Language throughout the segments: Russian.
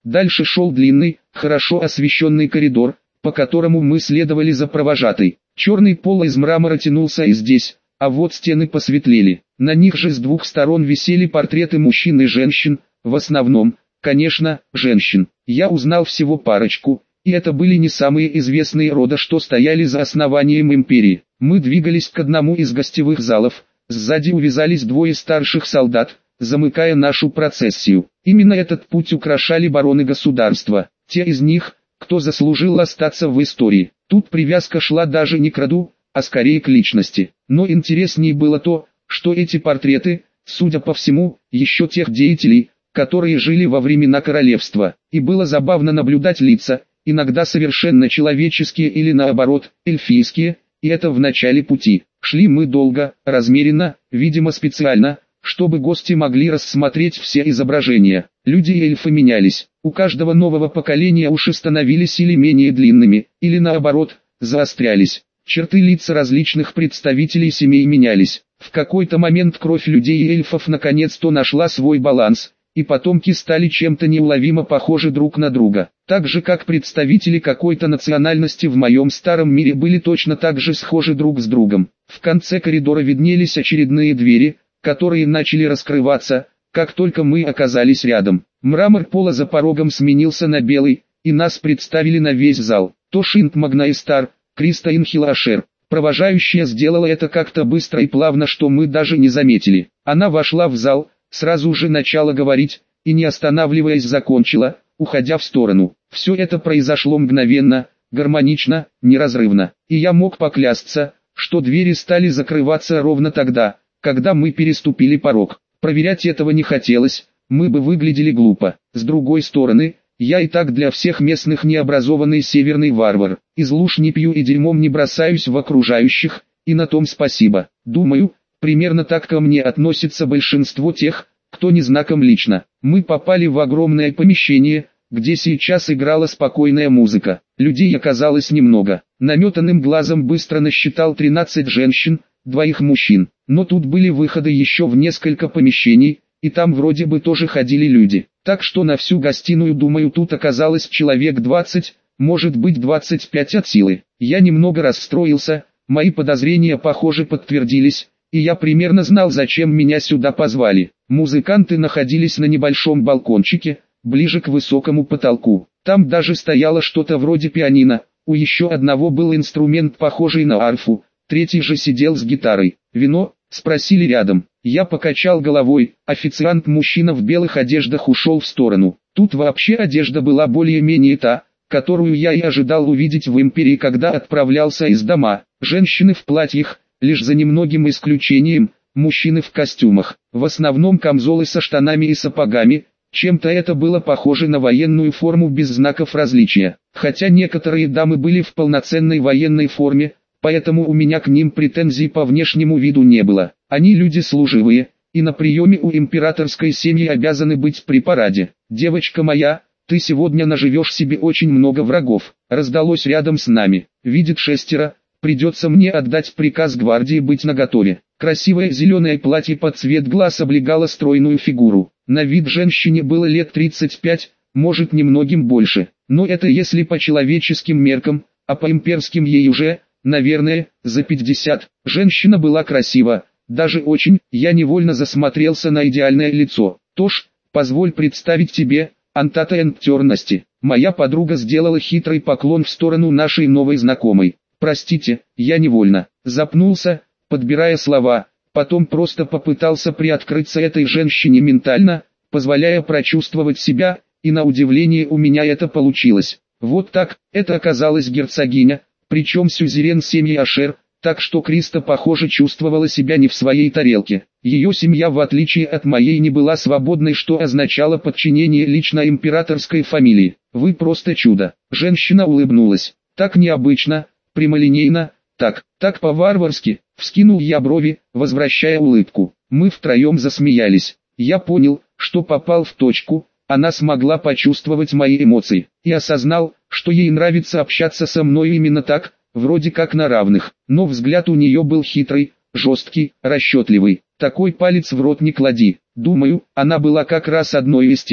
Дальше шел длинный, хорошо освещенный коридор, по которому мы следовали за провожатой. Черный пол из мрамора тянулся и здесь, а вот стены посветлели. На них же с двух сторон висели портреты мужчин и женщин, в основном, конечно, женщин. Я узнал всего парочку, и это были не самые известные рода, что стояли за основанием империи. Мы двигались к одному из гостевых залов, сзади увязались двое старших солдат, замыкая нашу процессию. Именно этот путь украшали бароны государства, те из них, кто заслужил остаться в истории. Тут привязка шла даже не к роду, а скорее к личности. Но интереснее было то, что эти портреты, судя по всему, еще тех деятелей, которые жили во времена королевства. И было забавно наблюдать лица, иногда совершенно человеческие или наоборот, эльфийские, и это в начале пути. Шли мы долго, размеренно, видимо специально, чтобы гости могли рассмотреть все изображения. Люди и эльфы менялись. У каждого нового поколения уши становились или менее длинными, или наоборот, заострялись. Черты лиц различных представителей семей менялись. В какой-то момент кровь людей и эльфов наконец-то нашла свой баланс, и потомки стали чем-то неуловимо похожи друг на друга. Так же как представители какой-то национальности в моем старом мире были точно так же схожи друг с другом. В конце коридора виднелись очередные двери, которые начали раскрываться, как только мы оказались рядом. Мрамор пола за порогом сменился на белый, и нас представили на весь зал. Тошинт Магнаистар, Криста Инхилашер. Провожающая сделала это как-то быстро и плавно, что мы даже не заметили. Она вошла в зал, сразу же начала говорить, и не останавливаясь закончила, уходя в сторону. Все это произошло мгновенно, гармонично, неразрывно. И я мог поклясться, что двери стали закрываться ровно тогда, когда мы переступили порог. Проверять этого не хотелось, мы бы выглядели глупо. С другой стороны, я и так для всех местных необразованный северный варвар. Из луж не пью и дерьмом не бросаюсь в окружающих, и на том спасибо. Думаю, примерно так ко мне относится большинство тех, кто не знаком лично. Мы попали в огромное помещение, где сейчас играла спокойная музыка. Людей оказалось немного. Наметанным глазом быстро насчитал 13 женщин, 2 мужчин. Но тут были выходы еще в несколько помещений, и там вроде бы тоже ходили люди. Так что на всю гостиную, думаю, тут оказалось человек 20, может быть 25 от силы. Я немного расстроился, мои подозрения похоже подтвердились, и я примерно знал, зачем меня сюда позвали. Музыканты находились на небольшом балкончике, ближе к высокому потолку. Там даже стояло что-то вроде пианино, у еще одного был инструмент, похожий на арфу, третий же сидел с гитарой. «Вино?» — спросили рядом. Я покачал головой, официант-мужчина в белых одеждах ушел в сторону. Тут вообще одежда была более-менее та, которую я и ожидал увидеть в империи, когда отправлялся из дома. Женщины в платьях, лишь за немногим исключением, мужчины в костюмах. В основном камзолы со штанами и сапогами, чем-то это было похоже на военную форму без знаков различия. Хотя некоторые дамы были в полноценной военной форме, поэтому у меня к ним претензий по внешнему виду не было. Они люди служивые, и на приеме у императорской семьи обязаны быть при параде. «Девочка моя, ты сегодня наживешь себе очень много врагов», раздалось рядом с нами. «Видит 6, придется мне отдать приказ гвардии быть наготове». Красивое зеленое платье под цвет глаз облегало стройную фигуру. На вид женщине было лет 35, может немногим больше, но это если по человеческим меркам, а по имперским ей уже, наверное, за 50. Женщина была красива, даже очень. Я невольно засмотрелся на идеальное лицо. «Тош, позволь представить тебе, Антата Энтерности». Моя подруга сделала хитрый поклон в сторону нашей новой знакомой. «Простите, я невольно запнулся, подбирая слова, потом просто попытался приоткрыться этой женщине ментально, позволяя прочувствовать себя, и на удивление у меня это получилось. Вот так, это оказалась герцогиня, причем сюзерен семьи Ашер, так что Криста, похоже, чувствовала себя не в своей тарелке. Ее семья, в отличие от моей, не была свободной, что означало подчинение лично императорской фамилии. «Вы просто чудо». Женщина улыбнулась. «Так необычно, прямолинейно, так по-варварски», вскинул я брови, возвращая улыбку. Мы втроем засмеялись. Я понял, что попал в точку, она смогла почувствовать мои эмоции, и осознал, что ей нравится общаться со мной именно так, вроде как на равных. Но взгляд у нее был хитрый, жесткий, расчетливый. Такой палец в рот не клади. Думаю, она была как раз одной из тех,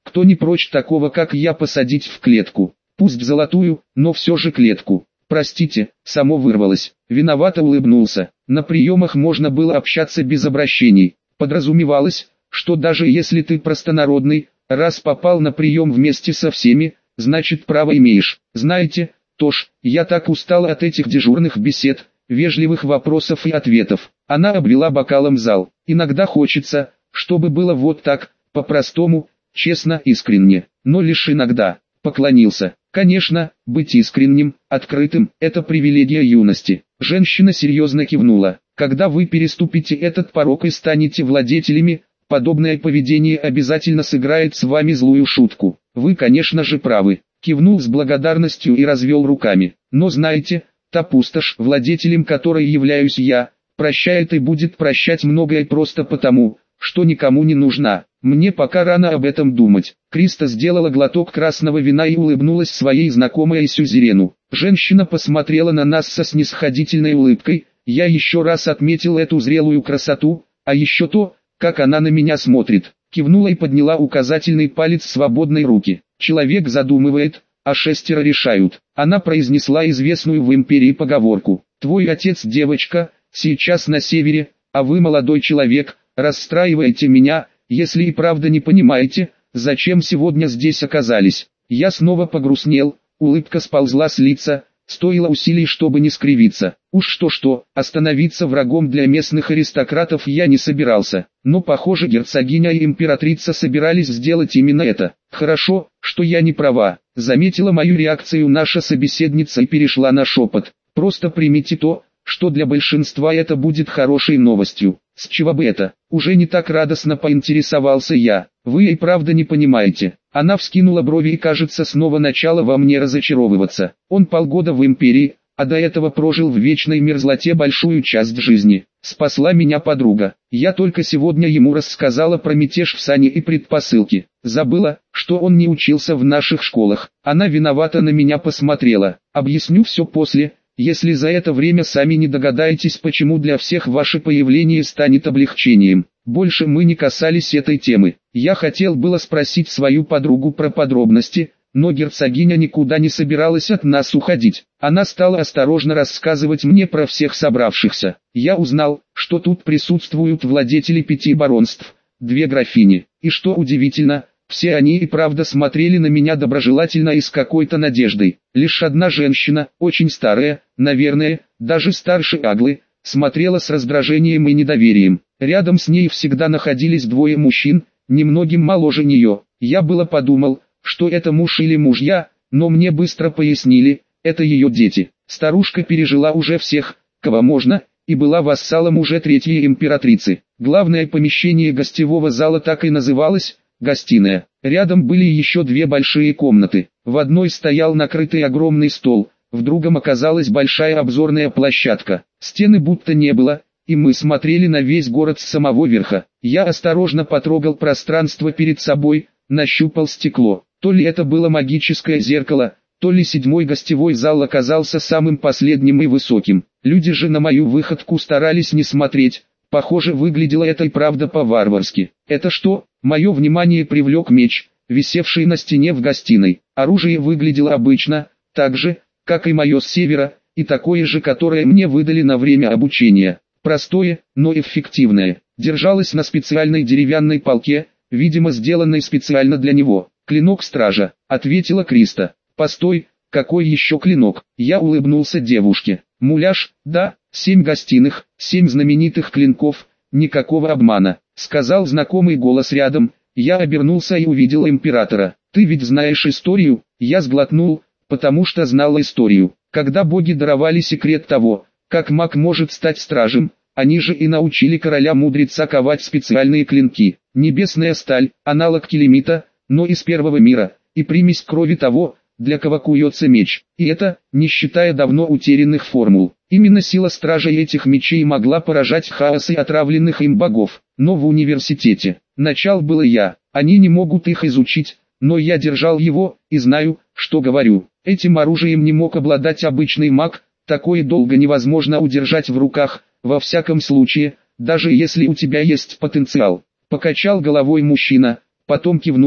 кто не прочь такого как я посадить в клетку, пусть в золотую, но все же клетку. Простите, само вырвалось. Виновато улыбнулся. На приемах можно было общаться без обращений. Подразумевалось, что даже если ты простонародный, раз попал на прием вместе со всеми, значит право имеешь. Знаете, Тош, я так устал от этих дежурных бесед, вежливых вопросов и ответов. Она обвела бокалом зал. Иногда хочется, чтобы было вот так, по-простому, честно, искренне. Но лишь иногда. Поклонился. Конечно, быть искренним, открытым – это привилегия юности. Женщина серьезно кивнула. Когда вы переступите этот порог и станете владетелями, подобное поведение обязательно сыграет с вами злую шутку. Вы, конечно же, правы. Кивнул с благодарностью и развел руками. Но знаете, та пустошь, владетелем которой являюсь я, прощает и будет прощать многое просто потому, что никому не нужна. Мне пока рано об этом думать. Криста сделала глоток красного вина и улыбнулась своей знакомой сюзерену. Женщина посмотрела на нас со снисходительной улыбкой. Я еще раз отметил эту зрелую красоту, а еще то, как она на меня смотрит. Кивнула и подняла указательный палец свободной руки. Человек задумывает, а шестеро решают. Она произнесла известную в империи поговорку. Твой отец девочка, сейчас на севере, а вы молодой человек, расстраиваете меня, если и правда не понимаете, зачем сегодня здесь оказались. Я снова погрустнел, улыбка сползла с лица, стоило усилий, чтобы не скривиться. Уж что-что, остановиться врагом для местных аристократов я не собирался, но похоже герцогиня и императрица собирались сделать именно это. Хорошо, что я не права, заметила мою реакцию наша собеседница и перешла на шепот. Просто примите то, что для большинства это будет хорошей новостью. С чего бы это? Уже не так радостно поинтересовался я. Вы и правда не понимаете. Она вскинула брови и, кажется, снова начала во мне разочаровываться. Он полгода в империи, а до этого прожил в вечной мерзлоте большую часть жизни. Спасла меня подруга. Я только сегодня ему рассказала про мятеж в Сане и предпосылки. Забыла, что он не учился в наших школах. Она виновато на меня посмотрела. Объясню все после, если за это время сами не догадаетесь, почему для всех ваше появление станет облегчением. Больше мы не касались этой темы. Я хотел было спросить свою подругу про подробности, но герцогиня никуда не собиралась от нас уходить. Она стала осторожно рассказывать мне про всех собравшихся. Я узнал, что тут присутствуют владетели 5 баронств, 2 графини. И что удивительно, все они и правда смотрели на меня доброжелательно и с какой-то надеждой. Лишь одна женщина, очень старая, наверное, даже старше Аглы, смотрела с раздражением и недоверием. Рядом с ней всегда находились 2 мужчин, немногим моложе нее. Я было подумал, что это муж или мужья, но мне быстро пояснили, это ее дети. Старушка пережила уже всех, кого можно, и была вассалом уже 3-й императрицы. Главное помещение гостевого зала так и называлось – гостиная. Рядом были еще 2 большие комнаты. В одной стоял накрытый огромный стол, в другом оказалась большая обзорная площадка. Стены будто не было, и мы смотрели на весь город с самого верха. Я осторожно потрогал пространство перед собой, нащупал стекло. То ли это было магическое зеркало, то ли 7-й гостевой зал оказался самым последним и высоким. Люди же на мою выходку старались не смотреть. Похоже, выглядело это и правда по-варварски. Это что? Мое внимание привлек меч, висевший на стене в гостиной. Оружие выглядело обычно, так же, как и мое с севера, и такое же, которое мне выдали на время обучения. Простое, но эффективное. Держалось на специальной деревянной палке, видимо сделанной специально для него. «Клинок стража», — ответила Криста. «Постой, какой еще клинок?» Я улыбнулся девушке. «Муляж, да, 7 гостиных, 7 знаменитых клинков, никакого обмана», — сказал знакомый голос рядом. Я обернулся и увидел императора. «Ты ведь знаешь историю?» Я сглотнул, потому что знал историю. Когда боги даровали секрет того, как маг может стать стражем, они же и научили короля-мудреца ковать специальные клинки. Небесная сталь, аналог келемита, но из первого мира, и примесь крови того, для кого куется меч. И это, не считая давно утерянных формул. Именно сила стражей этих мечей могла поражать хаос и отравленных им богов. Но в университете. Начал было я. Они не могут их изучить, но я держал его, и знаю, что говорю. Этим оружием не мог обладать обычный маг, такое долго невозможно удержать в руках, во всяком случае, даже если у тебя есть потенциал. Покачал головой мужчина, потом кивнул,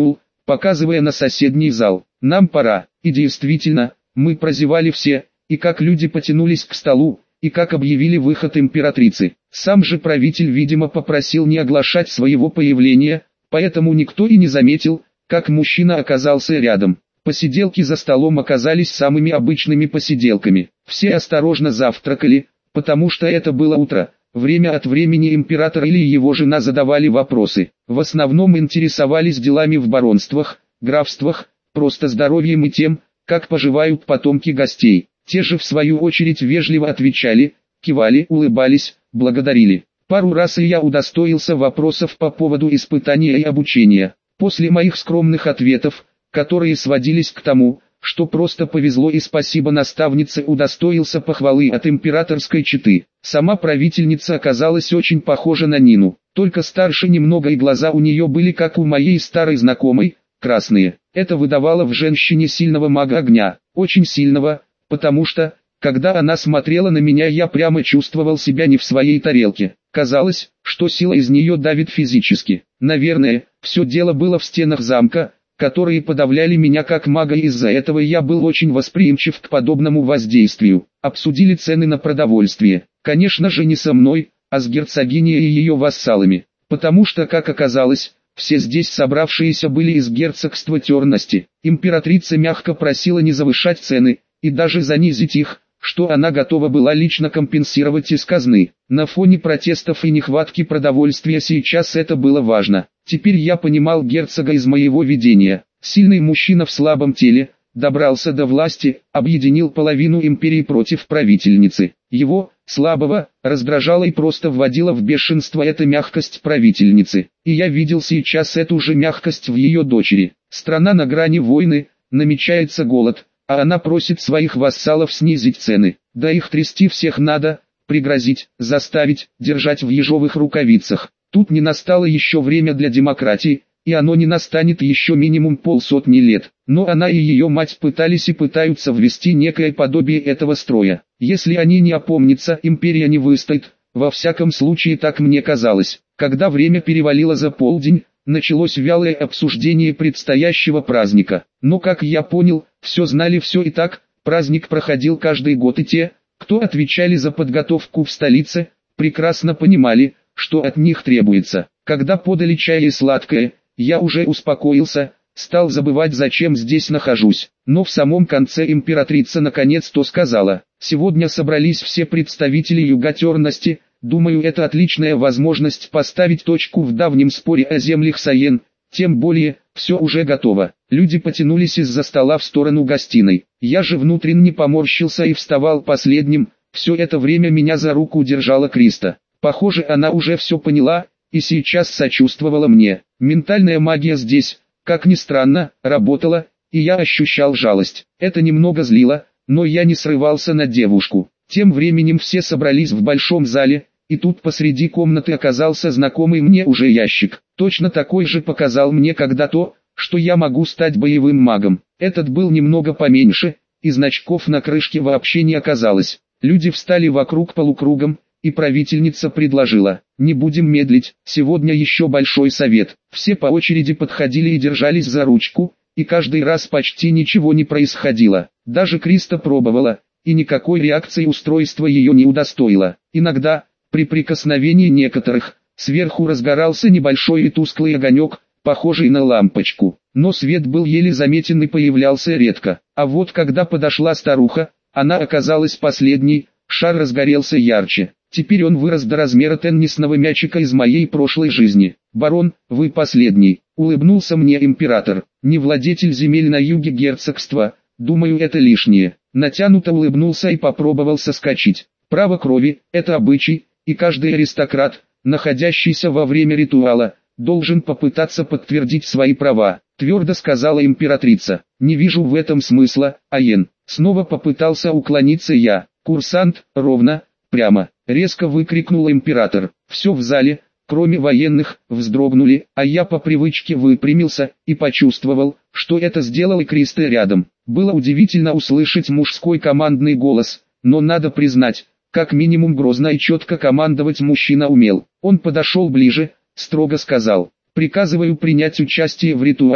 показывая на соседний зал. «Нам пора». И действительно, мы прозевали все, и как люди потянулись к столу, и как объявили выход императрицы. Сам же правитель, видимо, попросил не оглашать своего появления, поэтому никто и не заметил, как мужчина оказался рядом. Посиделки за столом оказались самыми обычными посиделками. Все осторожно завтракали, потому что это было утро. Время от времени император или его жена задавали вопросы. В основном интересовались делами в баронствах, графствах, просто здоровьем и тем, как поживают потомки гостей. Те же в свою очередь вежливо отвечали, кивали, улыбались, благодарили. Пару раз и я удостоился вопросов по поводу испытания и обучения. После моих скромных ответов, которые сводились к тому, что просто повезло и спасибо наставнице, удостоился похвалы от императорской четы. Сама правительница оказалась очень похожа на Нину, только старше немного, и глаза у нее были как у моей старой знакомой, красные. Это выдавало в женщине сильного мага огня, очень сильного, потому что, когда она смотрела на меня, я прямо чувствовал себя не в своей тарелке. Казалось, что сила из нее давит физически. Наверное, все дело было в стенах замка, которые подавляли меня как мага, и из-за этого я был очень восприимчив к подобному воздействию. Обсудили цены на продовольствие. Конечно же не со мной, а с герцогиней и ее вассалами. Потому что, как оказалось, все здесь собравшиеся были из герцогства Терности. Императрица мягко просила не завышать цены, и даже занизить их, что она готова была лично компенсировать из казны. На фоне протестов и нехватки продовольствия сейчас это было важно. Теперь я понимал герцога из моего видения. Сильный мужчина в слабом теле, добрался до власти, объединил половину империи против правительницы. Его, слабого, раздражала и просто вводила в бешенство эта мягкость правительницы. И я видел сейчас эту же мягкость в ее дочери. Страна на грани войны, намечается голод, а она просит своих вассалов снизить цены. Да их трясти всех надо, пригрозить, заставить, держать в ежовых рукавицах. Тут не настало еще время для демократии, и оно не настанет еще минимум полсотни лет. Но она и ее мать пытались и пытаются ввести некое подобие этого строя. Если они не опомнятся, империя не выстоит, во всяком случае так мне казалось. Когда время перевалило за полдень, началось вялое обсуждение предстоящего праздника. Но как я понял, все знали все и так, праздник проходил каждый год, и те, кто отвечали за подготовку в столице, прекрасно понимали, что от них требуется. Когда подали чай и сладкое, я уже успокоился, стал забывать, зачем здесь нахожусь. Но в самом конце императрица наконец-то сказала: «Сегодня собрались все представители юга Терности. Думаю, это отличная возможность поставить точку в давнем споре о землях Саен, тем более, все уже готово». Люди потянулись из-за стола в сторону гостиной. Я же внутренне поморщился и вставал последним. Все это время меня за руку держала Криста. Похоже, она уже все поняла, и сейчас сочувствовала мне. Ментальная магия здесь, как ни странно, работала, и я ощущал жалость. Это немного злило, но я не срывался на девушку. Тем временем все собрались в большом зале, и тут посреди комнаты оказался знакомый мне уже ящик. Точно такой же показал мне когда-то, что я могу стать боевым магом. Этот был немного поменьше, и значков на крышке вообще не оказалось. Люди встали вокруг полукругом, и правительница предложила: «Не будем медлить, сегодня еще большой совет». Все по очереди подходили и держались за ручку, и каждый раз почти ничего не происходило. Даже Криста пробовала, и никакой реакции устройство ее не удостоило. Иногда, при прикосновении некоторых, сверху разгорался небольшой и тусклый огонек, похожий на лампочку. Но свет был еле заметен и появлялся редко. А вот когда подошла старуха, она оказалась последней, шар разгорелся ярче. Теперь он вырос до размера теннисного мячика из моей прошлой жизни. «Барон, вы последний», — улыбнулся мне император. «Не владетель земель на юге герцогства, думаю, это лишнее». Натянуто улыбнулся и попробовал соскочить. Право крови — это обычай, и каждый аристократ, находящийся во время ритуала, должен попытаться подтвердить свои права, твердо сказала императрица. «Не вижу в этом смысла, Аен». Снова попытался уклониться я. «Курсант, ровно, прямо», — резко выкрикнул император. Все в зале, кроме военных, вздрогнули, а я по привычке выпрямился и почувствовал, что это сделал и Криста рядом. Было удивительно услышать мужской командный голос, но надо признать, как минимум грозно и четко командовать мужчина умел. Он подошел ближе, строго сказал: «Приказываю принять участие в ритуале,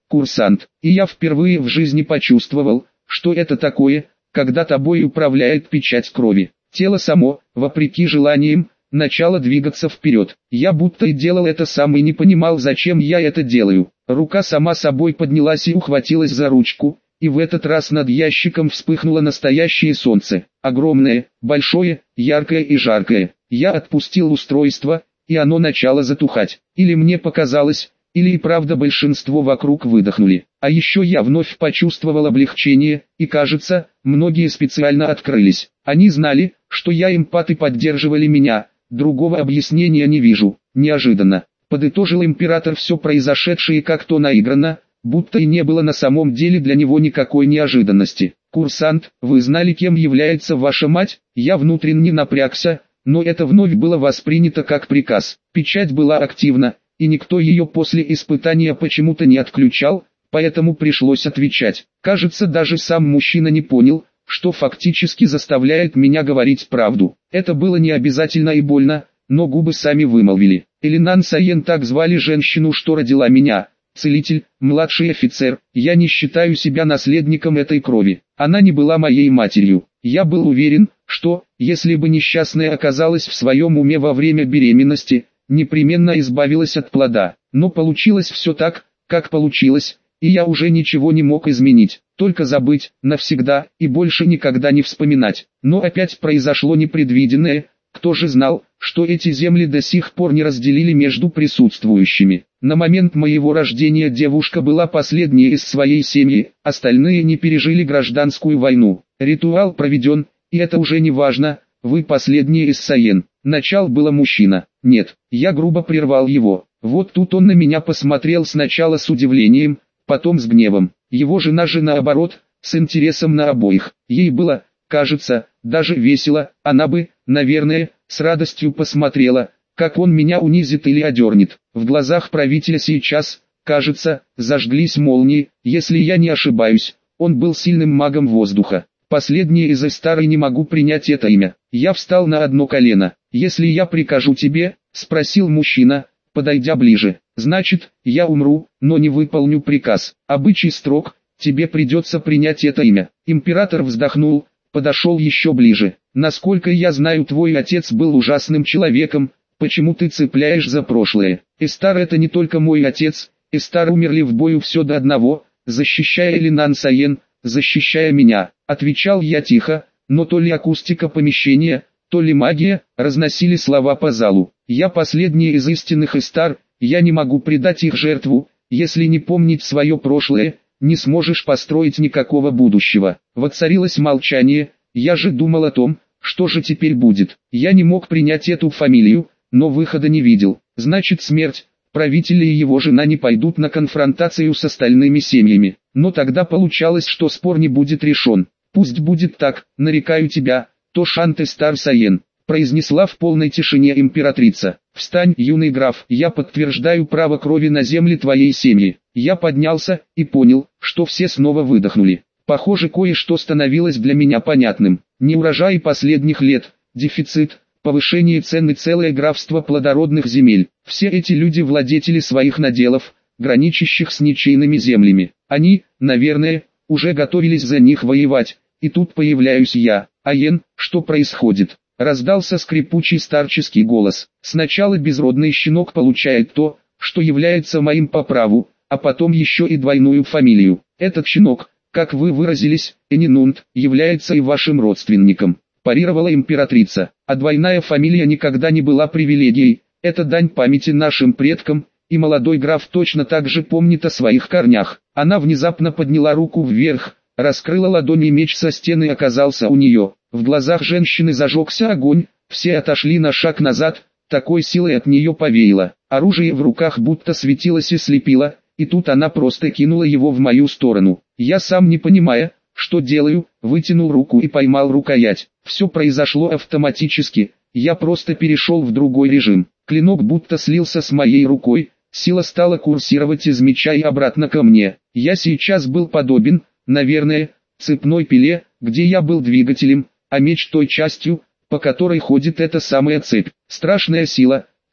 курсант. И я впервые в жизни почувствовал, что это такое, когда тобой управляет печать крови. Тело само, вопреки желаниям, начало двигаться вперед. Я будто и делал это сам и не понимал, зачем я это делаю. Рука сама собой поднялась и ухватилась за ручку, и в этот раз над ящиком вспыхнуло настоящее солнце. Огромное, большое, яркое и жаркое. Я отпустил устройство, и оно начало затухать. Или мне показалось, или и правда большинство вокруг выдохнули. А еще я вновь почувствовал облегчение, и кажется, многие специально открылись. Они знали, что я эмпат и поддерживали меня, другого объяснения не вижу. Неожиданно, подытожил император все произошедшее как-то наигранно, будто и не было на самом деле для него никакой неожиданности. «Курсант, вы знали, кем является ваша мать?» Я внутренне напрягся, но это вновь было воспринято как приказ. Печать была активна, и никто ее после испытания почему-то не отключал, поэтому пришлось отвечать. Кажется, даже сам мужчина не понял, что фактически заставляет меня говорить правду. Это было не обязательно и больно, но губы сами вымолвили. Элинан Саен, так звали женщину, что родила меня. Целитель, младший офицер, я не считаю себя наследником этой крови. Она не была моей матерью. Я был уверен, что, если бы несчастная оказалась в своем уме во время беременности, непременно избавилась от плода. Но получилось все так, как получилось, и я уже ничего не мог изменить, только забыть, навсегда, и больше никогда не вспоминать. Но опять произошло непредвиденное. Кто же знал, что эти земли до сих пор не разделили между присутствующими? На момент моего рождения девушка была последней из своей семьи, остальные не пережили гражданскую войну. Ритуал проведен, и это уже не важно, вы последний из Саен. Начал было мужчина. Нет, я грубо прервал его. Вот тут он на меня посмотрел сначала с удивлением, потом с гневом. Его жена же наоборот, с интересом на обоих. Ей было, кажется, даже весело, она бы, наверное, с радостью посмотрела, как он меня унизит или одернет. В глазах правителя сейчас, кажется, зажглись молнии, если я не ошибаюсь, он был сильным магом воздуха. Последний из Эстары, не могу принять это имя. Я встал на одно колено. «Если я прикажу тебе?» – спросил мужчина, подойдя ближе. «Значит, я умру, но не выполню приказ. Обычай строг, тебе придется принять это имя». Император вздохнул, подошел еще ближе. «Насколько я знаю, твой отец был ужасным человеком, почему ты цепляешь за прошлое? Эстар — это не только мой отец, Эстар умерли в бою все до одного, защищая Элинан Саен, защищая меня», — отвечал я тихо, но то ли акустика помещения, то ли магия, разносили слова по залу. «Я последний из истинных Эстар, я не могу предать их жертву, если не помнить свое прошлое, не сможешь построить никакого будущего». Воцарилось молчание, я же думал о том, что же теперь будет. Я не мог принять эту фамилию, но выхода не видел. Значит, смерть, правитель и его жена не пойдут на конфронтацию с остальными семьями. Но тогда получалось, что спор не будет решен. «Пусть будет так, нарекаю тебя, Тошант Эстар Саен», произнесла в полной тишине императрица. «Встань, юный граф, я подтверждаю право крови на земле твоей семьи». Я поднялся и понял, что все снова выдохнули. Похоже, кое-что становилось для меня понятным. Неурожай последних лет, дефицит, повышение цен и целое графство плодородных земель. Все эти люди владетели своих наделов, граничащих с ничейными землями. Они, наверное, уже готовились за них воевать, и тут появляюсь я. «Аен, что происходит?» Раздался скрипучий старческий голос. «Сначала безродный щенок получает то, что является моим по праву, а потом еще и двойную фамилию. Этот щенок, как вы выразились, Энинунд, является и вашим родственником», парировала императрица. «А двойная фамилия никогда не была привилегией, это дань памяти нашим предкам, и молодой граф точно так же помнит о своих корнях». Она внезапно подняла руку вверх, раскрыла ладонь, и меч со стены оказался у нее. В глазах женщины зажегся огонь, все отошли на шаг назад, такой силой от нее повеяло. Оружие в руках будто светилось и слепило, и тут она просто кинула его в мою сторону. Я, сам не понимая, что делаю, вытянул руку и поймал рукоять. Все произошло автоматически, я просто перешел в другой режим. Клинок будто слился с моей рукой, сила стала курсировать из меча и обратно ко мне. Я сейчас был подобен, наверное, цепной пиле, где я был двигателем, а меч той частью, по которой ходит эта самая цепь. Страшная сила,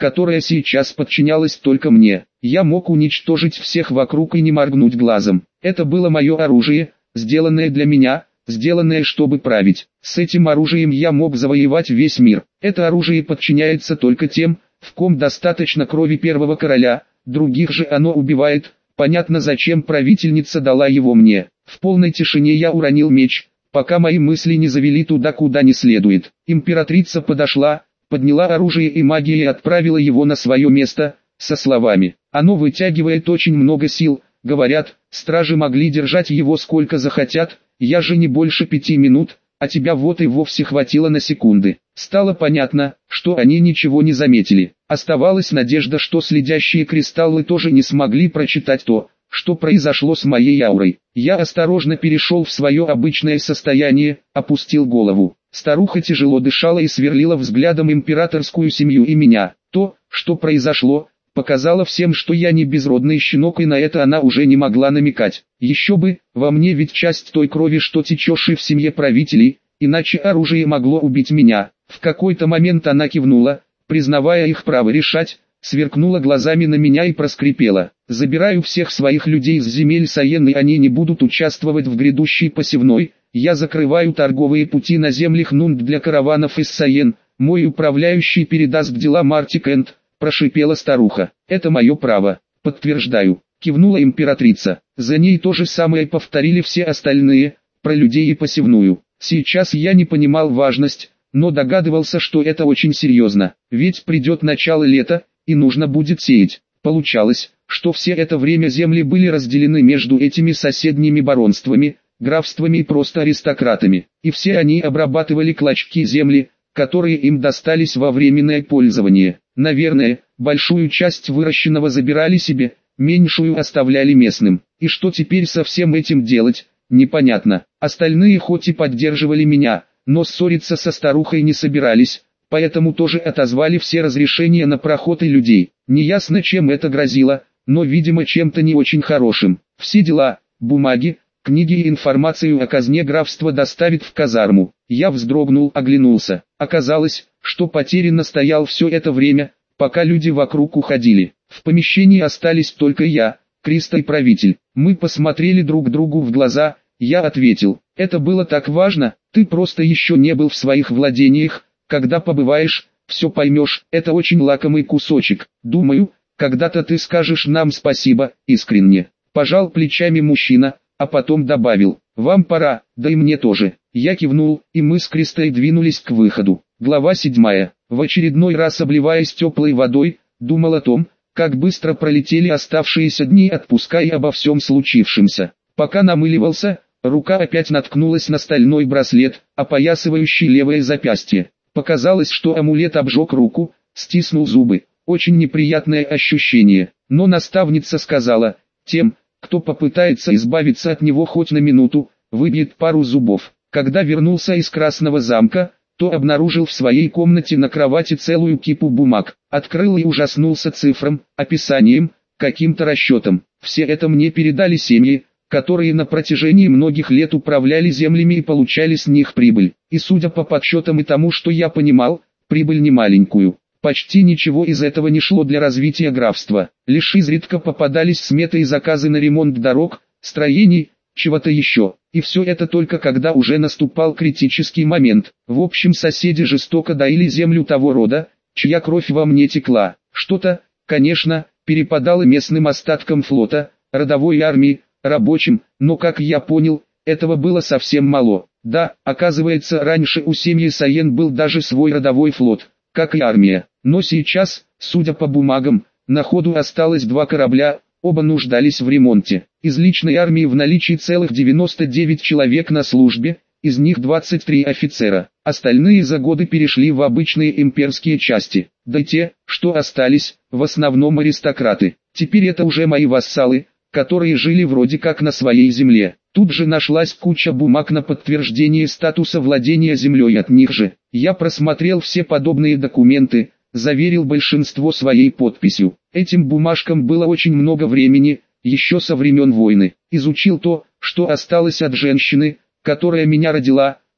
которая сейчас подчинялась только мне. Я мог уничтожить всех вокруг и не моргнуть глазом. Это было мое оружие, сделанное для меня, сделанное чтобы править. С этим оружием я мог завоевать весь мир. Это оружие подчиняется только тем, в ком достаточно крови первого короля, других же оно убивает. Понятно, зачем правительница дала его мне. В полной тишине я уронил меч, пока мои мысли не завели туда, куда не следует. Императрица подошла, подняла оружие и магией отправила его на свое место, со словами: «Оно вытягивает очень много сил, говорят, стражи могли держать его сколько захотят, я же не больше 5 минут, а тебя вот и вовсе хватило на секунды». Стало понятно, что они ничего не заметили. Оставалась надежда, что следящие кристаллы тоже не смогли прочитать то, что произошло с моей аурой. Я осторожно перешел в свое обычное состояние, опустил голову. Старуха тяжело дышала и сверлила взглядом императорскую семью и меня. То, что произошло, показало всем, что я не безродный щенок, и на это она уже не могла намекать. Еще бы, во мне ведь часть той крови, что течешь и в семье правителей, иначе оружие могло убить меня. В какой-то момент она кивнула, признавая их право решать, сверкнула глазами на меня и проскрипела: «Забираю всех своих людей с земель Саен, и они не будут участвовать в грядущей посевной. Я закрываю торговые пути на землях Нунд для караванов из Саен. Мой управляющий передаст дела Марти Кент», — прошипела старуха. «Это мое право, подтверждаю», — кивнула императрица. За ней то же самое повторили все остальные, про людей и посевную. Сейчас я не понимал важность, но догадывался, что это очень серьезно, ведь придет начало лета, и нужно будет сеять. Получалось, что все это время земли были разделены между этими соседними баронствами, графствами и просто аристократами, и все они обрабатывали клочки земли, которые им достались во временное пользование. Наверное, большую часть выращенного забирали себе, меньшую оставляли местным. И что теперь со всем этим делать, непонятно. Остальные хоть и поддерживали меня, но ссориться со старухой не собирались, поэтому тоже отозвали все разрешения на проход и людей. Неясно, чем это грозило, но видимо чем-то не очень хорошим. Все дела, бумаги, книги и информацию о казне графства доставит в казарму. Я вздрогнул, оглянулся. Оказалось, что потерянно стоял все это время, пока люди вокруг уходили. В помещении остались только я, Криста и правитель. Мы посмотрели друг другу в глаза. Я ответил: «Это было так важно, ты просто еще не был в своих владениях, когда побываешь, все поймешь, это очень лакомый кусочек. Думаю, когда-то ты скажешь нам спасибо», искренне. Пожал плечами мужчина, а потом добавил: «Вам пора, да и мне тоже». Я кивнул, и мы с Кристой двинулись к выходу. Глава 7. В очередной раз обливаясь теплой водой, думал о том, как быстро пролетели оставшиеся дни отпуска и обо всем случившемся. Пока намыливался, рука опять наткнулась на стальной браслет, опоясывающий левое запястье. Показалось, что амулет обжег руку, стиснул зубы. Очень неприятное ощущение. Но наставница сказала: «Тем, кто попытается избавиться от него хоть на минуту, выбьет пару зубов». Когда вернулся из Красного замка, то обнаружил в своей комнате на кровати целую кипу бумаг. Открыл и ужаснулся цифрам, описанием, каким-то расчетом. Все это мне передали семьи, которые на протяжении многих лет управляли землями и получали с них прибыль. И судя по подсчетам и тому, что я понимал, прибыль немаленькую. Почти ничего из этого не шло для развития графства. Лишь изредка попадались сметы и заказы на ремонт дорог, строений, чего-то еще. И все это только когда уже наступал критический момент. В общем, соседи жестоко доили землю того рода, чья кровь во мне текла. Что-то, конечно, перепадало местным остаткам флота, родовой армии, рабочим, но, как я понял, этого было совсем мало. Да, оказывается, раньше у семьи Саен был даже свой родовой флот, как и армия. Но сейчас, судя по бумагам, на ходу осталось 2 корабля, оба нуждались в ремонте. Из личной армии в наличии целых 99 человек на службе, из них 23 офицера. Остальные за годы перешли в обычные имперские части. Да те, что остались, в основном аристократы. Теперь это уже мои вассалы, которые жили вроде как на своей земле. Тут же нашлась куча бумаг на подтверждение статуса владения землей от них же. Я просмотрел все подобные документы, заверил большинство своей подписью. Этим бумажкам было очень много времени, еще со времен войны. Изучил то, что осталось от женщины, которая меня родила,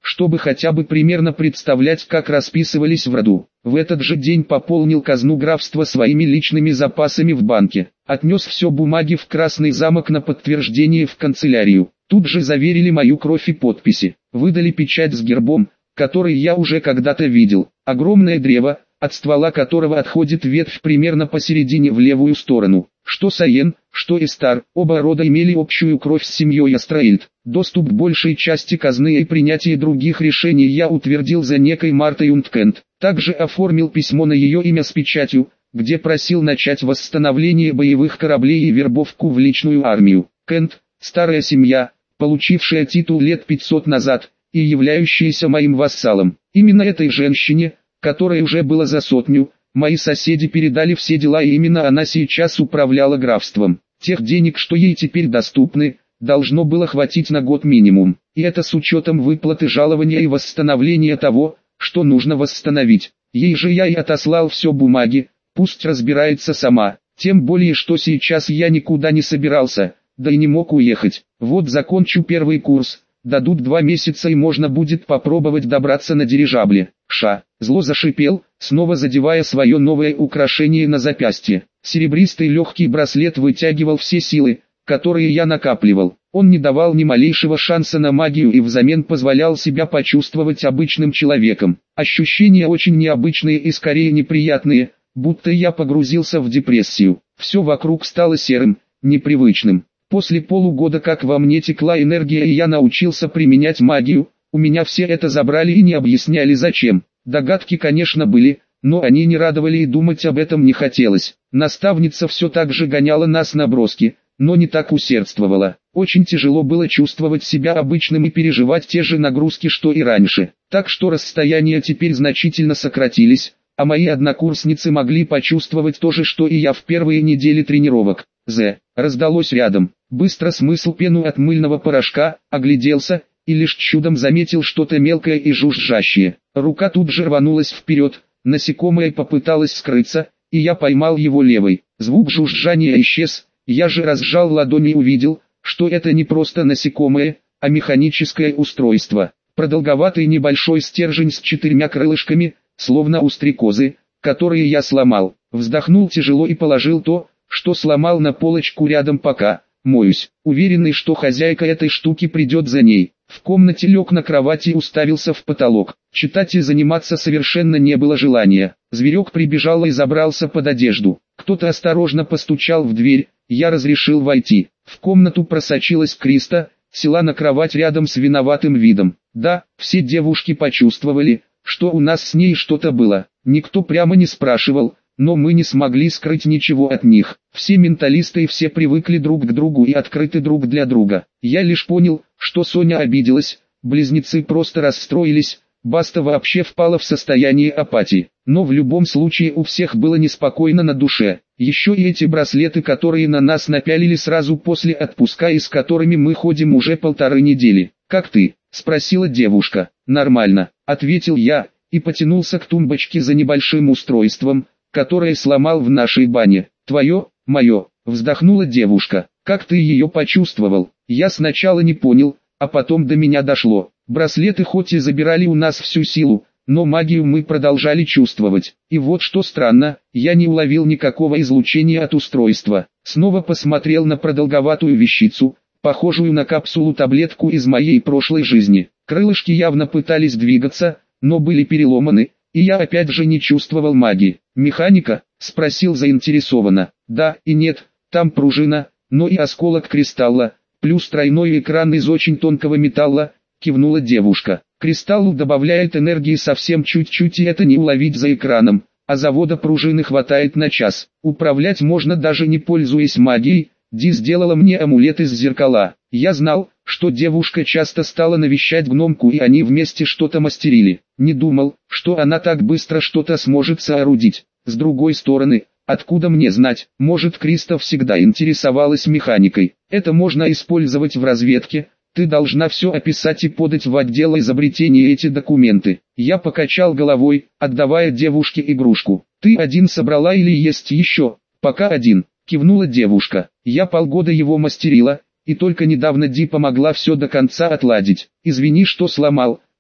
чтобы хотя бы примерно представлять, как расписывались в роду. В этот же день пополнил казну графства своими личными запасами в банке. Отнес все бумаги в Красный замок на подтверждение в канцелярию. Тут же заверили мою кровь и подписи. Выдали печать с гербом, который я уже когда-то видел. Огромное древо, от ствола которого отходит ветвь примерно посередине в левую сторону. Что Саен, что Эстар, оба рода имели общую кровь с семьей Астраэльд. Доступ к большей части казны и принятие других решений я утвердил за некой Мартой Юнткент. Также оформил письмо на ее имя с печатью, где просил начать восстановление боевых кораблей и вербовку в личную армию. Кент, старая семья, получившая титул лет 500 назад, и являющаяся моим вассалом. Именно этой женщине, которой уже было за 100, мои соседи передали все дела, и именно она сейчас управляла графством. Тех денег, что ей теперь доступны, должно было хватить на год минимум. И это с учетом выплаты жалования и восстановления того, что нужно восстановить. Ей же я и отослал все бумаги, пусть разбирается сама. Тем более, что сейчас я никуда не собирался, да и не мог уехать. Вот закончу первый курс. Дадут 2 месяца и можно будет попробовать добраться на дирижабле. Ша, зло зашипел, снова задевая свое новое украшение на запястье. Серебристый легкий браслет вытягивал все силы, которые я накапливал. Он не давал ни малейшего шанса на магию и взамен позволял себя почувствовать обычным человеком. Ощущения очень необычные и скорее неприятные, будто я погрузился в депрессию. Все вокруг стало серым, непривычным. После полугода как во мне текла энергия и я научился применять магию, у меня все это забрали и не объясняли зачем. Догадки, конечно, были, но они не радовали и думать об этом не хотелось. Наставница все так же гоняла нас на броски, но не так усердствовала. Очень тяжело было чувствовать себя обычным и переживать те же нагрузки, что и раньше. Так что расстояния теперь значительно сократились, а мои однокурсницы могли почувствовать то же, что и я в первые недели тренировок. Раздалось рядом. Быстро смысл пену от мыльного порошка, огляделся, и лишь чудом заметил что-то мелкое и жужжащее. Рука тут же рванулась вперед, насекомое попыталось скрыться, и я поймал его левой. Звук жужжания исчез, я же разжал ладони и увидел, что это не просто насекомое, а механическое устройство. Продолговатый небольшой стержень с 4 крылышками, словно у стрекозы, которые я сломал. Вздохнул тяжело и положил то, что сломал, на полочку рядом, пока моюсь, уверенный, что хозяйка этой штуки придет за ней. В комнате лег на кровати и уставился в потолок. Читать и заниматься совершенно не было желания. Зверек прибежал и забрался под одежду. Кто-то осторожно постучал в дверь, я разрешил войти. В комнату просочилась Криста, села на кровать рядом с виноватым видом. Да, все девушки почувствовали, что у нас с ней что-то было. Никто прямо не спрашивал, но мы не смогли скрыть ничего от них. Все менталисты и все привыкли друг к другу и открыты друг для друга. Я лишь понял, что Соня обиделась, близнецы просто расстроились, Баста вообще впала в состояние апатии. Но в любом случае у всех было неспокойно на душе. Еще и эти браслеты, которые на нас напялили сразу после отпуска и с которыми мы ходим уже 1,5 недели. «Как ты?» – спросила девушка. «Нормально», – ответил я, и потянулся к тумбочке за небольшим устройством, которое сломал в нашей бане. «Твое, мое», — вздохнула девушка. «Как ты ее почувствовал?» Я сначала не понял, а потом до меня дошло. Браслеты хоть и забирали у нас всю силу, но магию мы продолжали чувствовать. И вот что странно, я не уловил никакого излучения от устройства. Снова посмотрел на продолговатую вещицу, похожую на капсулу-таблетку из моей прошлой жизни. Крылышки явно пытались двигаться, но были переломаны, и я опять же не чувствовал магии. «Механика?» – спросил заинтересованно. «Да и нет, там пружина, но и осколок кристалла, плюс тройной экран из очень тонкого металла», – кивнула девушка. «Кристаллу добавляет энергии совсем чуть-чуть, и это не уловить за экраном, а завода пружины хватает на час. Управлять можно даже не пользуясь магией. Ди сделала мне амулет из зеркала. Я знал, что девушка часто стала навещать гномку, и они вместе что-то мастерили. Не думал, что она так быстро что-то сможет соорудить. С другой стороны, откуда мне знать, может, Криста всегда интересовалась механикой. Это можно использовать в разведке. Ты должна все описать и подать в отдел изобретения эти документы». Я покачал головой, отдавая девушке игрушку. «Ты один собрала или есть еще?» «Пока один», кивнула девушка. «Я полгода его мастерила, и только недавно Ди помогла все до конца отладить. Извини, что сломал,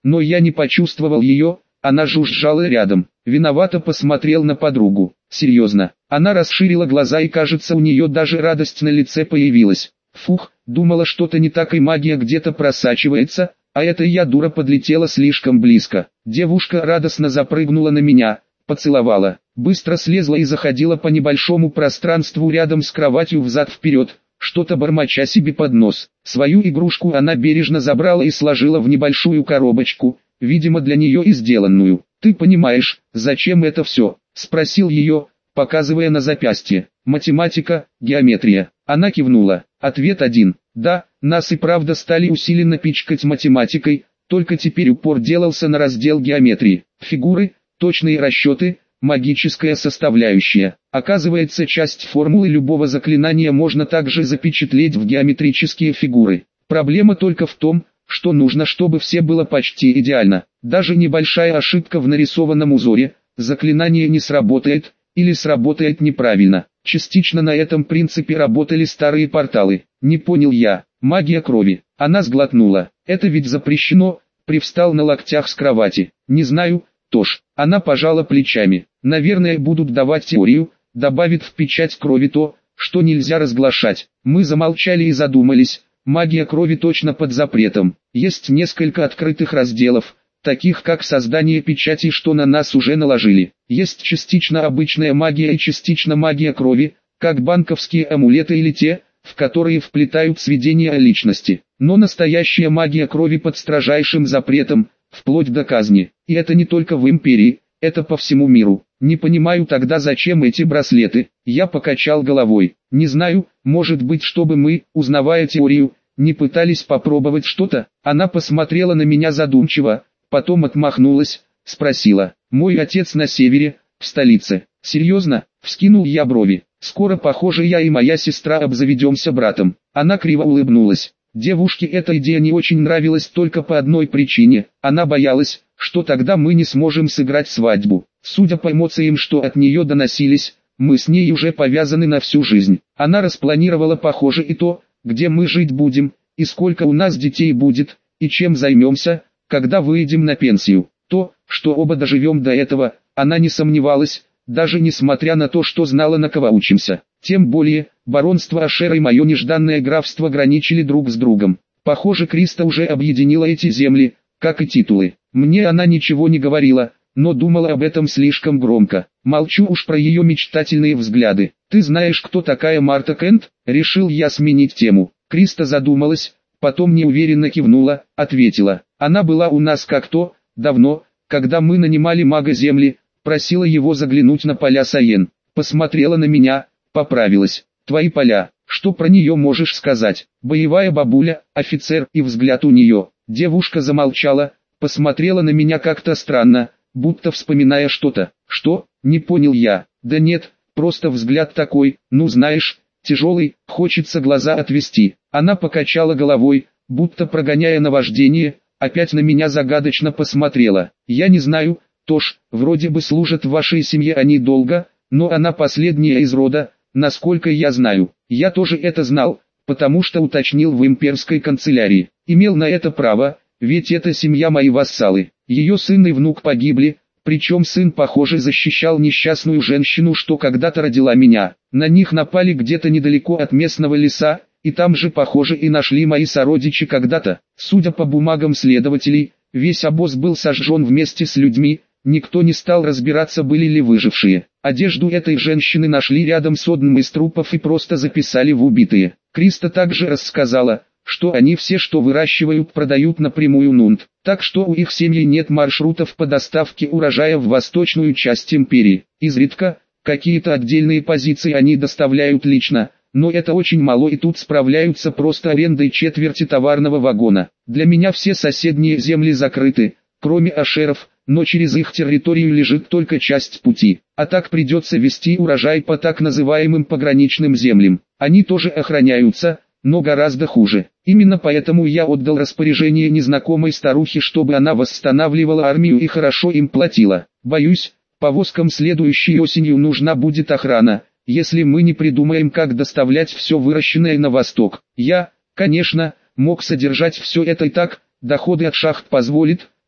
но я не почувствовал ее, она жужжала рядом. Виновато посмотрел на подругу. Серьезно. Она расширила глаза и кажется у нее даже радость на лице появилась. Фух, думала что-то не так и магия где-то просачивается, а это я дура подлетела слишком близко. Девушка радостно запрыгнула на меня, поцеловала, быстро слезла и заходила по небольшому пространству рядом с кроватью взад-вперед, что-то бормоча себе под нос. Свою игрушку она бережно забрала и сложила в небольшую коробочку, видимо для нее и сделанную. «Ты понимаешь, зачем это все?» – спросил ее, показывая на запястье. «Математика, геометрия». Она кивнула. Ответ один. Да, нас и правда стали усиленно пичкать математикой, только теперь упор делался на раздел геометрии. Фигуры, точные расчеты, магическая составляющая. Оказывается, часть формулы любого заклинания можно также запечатлеть в геометрические фигуры. Проблема только в том, что нужно, чтобы все было почти идеально. Даже небольшая ошибка в нарисованном узоре, заклинание не сработает, или сработает неправильно. Частично на этом принципе работали старые порталы. Не понял я. Магия крови. Она сглотнула. Это ведь запрещено. Привстал на локтях с кровати. Не знаю, Тош. Она пожала плечами. Наверное, будут давать теорию, добавит в печать крови то, что нельзя разглашать. Мы замолчали и задумались. Магия крови точно под запретом. Есть несколько открытых разделов, таких как создание печати, что на нас уже наложили. Есть частично обычная магия и частично магия крови, как банковские амулеты или те, в которые вплетают сведения о личности. Но настоящая магия крови под строжайшим запретом, вплоть до казни. И это не только в империи, это по всему миру. Не понимаю тогда, зачем эти браслеты. Я покачал головой. Не знаю, может быть, чтобы мы, узнавая теорию, не пытались попробовать что-то. Она посмотрела на меня задумчиво, потом отмахнулась, спросила. Мой отец на севере, в столице. Серьезно? Вскинул я брови. Скоро, похоже, я и моя сестра обзаведемся братом. Она криво улыбнулась. Девушке эта идея не очень нравилась только по одной причине. Она боялась, что тогда мы не сможем сыграть свадьбу. Судя по эмоциям, что от нее доносились, мы с ней уже повязаны на всю жизнь. Она распланировала, похоже, и то, где мы жить будем, и сколько у нас детей будет, и чем займемся, когда выйдем на пенсию. То, что оба доживем до этого, она не сомневалась, даже несмотря на то, что знала, на кого учимся. Тем более, баронство Ашера и мое нежданное графство граничили друг с другом. Похоже, Криста уже объединила эти земли, как и титулы. Мне она ничего не говорила, но думала об этом слишком громко. Молчу уж про ее мечтательные взгляды. «Ты знаешь, кто такая Марта Кент?» Решил я сменить тему. Криста задумалась, потом неуверенно кивнула, ответила. «Она была у нас как-то, давно, когда мы нанимали мага земли, просила его заглянуть на поля Саен. Посмотрела на меня, поправилась. Твои поля, что про нее можешь сказать?» Боевая бабуля, офицер, и взгляд у нее. Девушка замолчала, посмотрела на меня как-то странно, будто вспоминая что-то. «Что?» — не понял я. «Да нет, просто взгляд такой, ну знаешь, тяжелый, хочется глаза отвести». Она покачала головой, будто прогоняя наваждение, опять на меня загадочно посмотрела. «Я не знаю, Тош, вроде бы служат в вашей семье они долго, но она последняя из рода, насколько я знаю». Я тоже это знал, потому что уточнил в имперской канцелярии. Имел на это право, ведь это семья мои вассалы. Ее сын и внук погибли, причем сын, похоже, защищал несчастную женщину, что когда-то родила меня. На них напали где-то недалеко от местного леса, и там же, похоже, и нашли мои сородичи когда-то. Судя по бумагам следователей, весь обоз был сожжен вместе с людьми, никто не стал разбираться, были ли выжившие. Одежду этой женщины нашли рядом с одним из трупов и просто записали в убитые. Криста также рассказала, что они все, что выращивают, продают напрямую Нунт, так что у их семьи нет маршрутов по доставке урожая в восточную часть империи. Изредка, какие-то отдельные позиции они доставляют лично, но это очень мало, и тут справляются просто арендой четверти товарного вагона. Для меня все соседние земли закрыты, кроме Ашеров, но через их территорию лежит только часть пути. А так придется везти урожай по так называемым пограничным землям. Они тоже охраняются, но гораздо хуже. Именно поэтому я отдал распоряжение незнакомой старухе, чтобы она восстанавливала армию и хорошо им платила. Боюсь, повозкам следующей осенью нужна будет охрана, если мы не придумаем, как доставлять все выращенное на восток. Я, конечно, мог содержать все это и так, доходы от шахт позволит,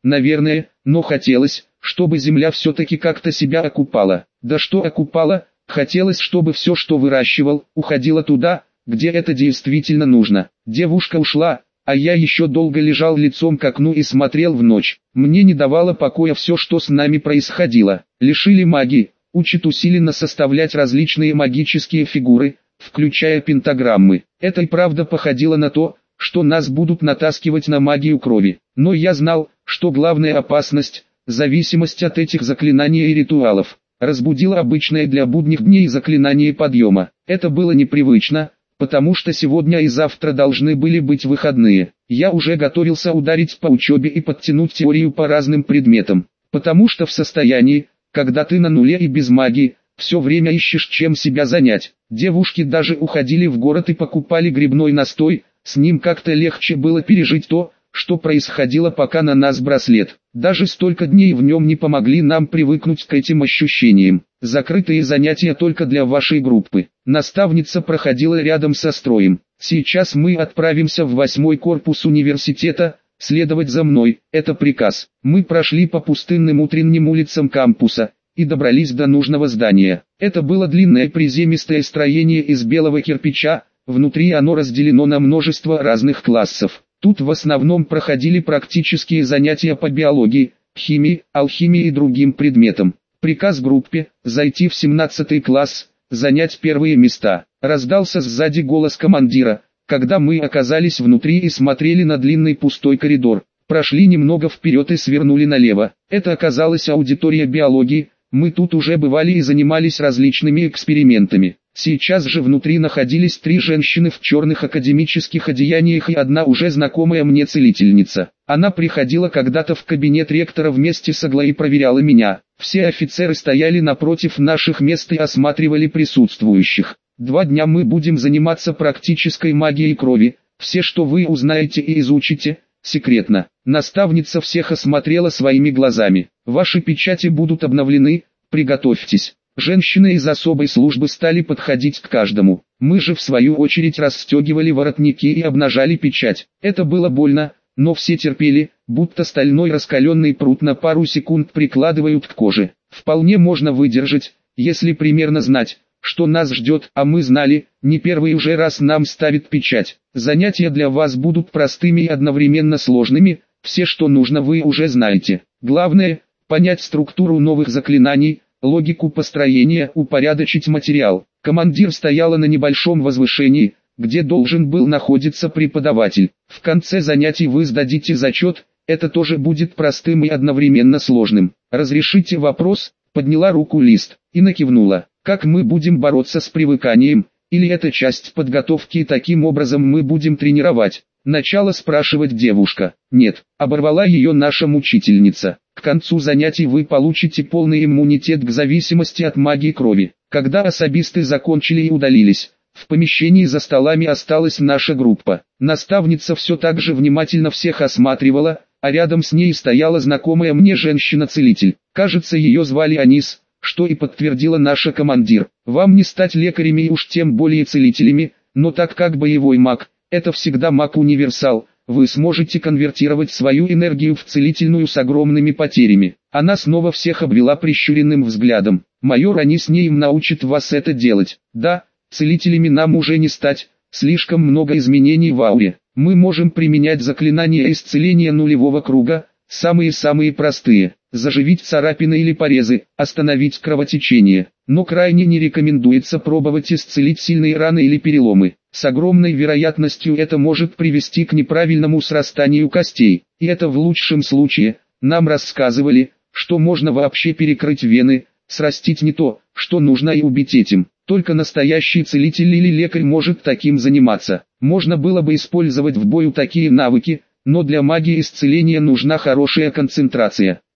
наверное, но хотелось, чтобы земля все-таки как-то себя окупала. Да что окупала, хотелось, чтобы все, что выращивал, уходило туда, где это действительно нужно. Девушка ушла, а я еще долго лежал лицом к окну и смотрел в ночь. Мне не давало покоя все, что с нами происходило. Лишили магии, учат усиленно составлять различные магические фигуры, включая пентаграммы. Это и правда походило на то, что нас будут натаскивать на магию крови. Но я знал, что главная опасность – зависимость от этих заклинаний и ритуалов. Разбудило обычное для будних дней заклинание подъема. Это было непривычно, потому что сегодня и завтра должны были быть выходные. Я уже готовился ударить по учебе и подтянуть теорию по разным предметам. Потому что в состоянии, когда ты на нуле и без магии, все время ищешь чем себя занять. Девушки даже уходили в город и покупали грибной настой, с ним как-то легче было пережить то, что происходило пока на нас браслет. Даже столько дней в нем не помогли нам привыкнуть к этим ощущениям. Закрытые занятия только для вашей группы. Наставница проходила рядом со строем. Сейчас мы отправимся в 8-й корпус университета, следовать за мной, это приказ. Мы прошли по пустынным утренним улицам кампуса и добрались до нужного здания. Это было длинное приземистое строение из белого кирпича, внутри оно разделено на множество разных классов. Тут в основном проходили практические занятия по биологии, химии, алхимии и другим предметам. Приказ группе – зайти в 17-й класс, занять первые места. Раздался сзади голос командира, когда мы оказались внутри и смотрели на длинный пустой коридор. Прошли немного вперед и свернули налево. Это оказалась аудитория биологии, мы тут уже бывали и занимались различными экспериментами. Сейчас же внутри находились 3 женщины в черных академических одеяниях и одна уже знакомая мне целительница. Она приходила когда-то в кабинет ректора вместе с Аглой и проверяла меня. Все офицеры стояли напротив наших мест и осматривали присутствующих. 2 дня мы будем заниматься практической магией крови. Все, что вы узнаете и изучите, секретно. Наставница всех осмотрела своими глазами. Ваши печати будут обновлены, приготовьтесь. Женщины из особой службы стали подходить к каждому. Мы же в свою очередь расстегивали воротники и обнажали печать. Это было больно, но все терпели, будто стальной раскаленный прут на пару секунд прикладывают к коже. Вполне можно выдержать, если примерно знать, что нас ждет, а мы знали, не первый уже раз нам ставит печать. Занятия для вас будут простыми и одновременно сложными, все, что нужно, вы уже знаете. Главное – понять структуру новых заклинаний, логику построения, упорядочить материал. Командир стояла на небольшом возвышении, где должен был находиться преподаватель. В конце занятий вы сдадите зачет, это тоже будет простым и одновременно сложным. Разрешите вопрос, подняла руку Лист, и накивнула. Как мы будем бороться с привыканием, или это часть подготовки и таким образом мы будем тренировать? Начала спрашивать девушка. Нет, оборвала ее наша мучительница. К концу занятий вы получите полный иммунитет к зависимости от магии крови. Когда особисты закончили и удалились, в помещении за столами осталась наша группа. Наставница все так же внимательно всех осматривала, а рядом с ней стояла знакомая мне женщина-целитель. Кажется, ее звали Анис, что и подтвердила наша командир. Вам не стать лекарями и уж тем более целителями, но так как боевой маг, это всегда маг-универсал, вы сможете конвертировать свою энергию в целительную с огромными потерями. Она снова всех обвела прищуренным взглядом. Майор Анис не им научит вас это делать. Да, целителями нам уже не стать, слишком много изменений в ауре. Мы можем применять заклинания исцеления нулевого круга, самые-самые простые. Заживить царапины или порезы, остановить кровотечение. Но крайне не рекомендуется пробовать исцелить сильные раны или переломы. С огромной вероятностью это может привести к неправильному срастанию костей. И это в лучшем случае. Нам рассказывали, что можно вообще перекрыть вены, срастить не то, что нужно, и убить этим. Только настоящий целитель или лекарь может таким заниматься. Можно было бы использовать в бою такие навыки, но для магии исцеления нужна хорошая концентрация.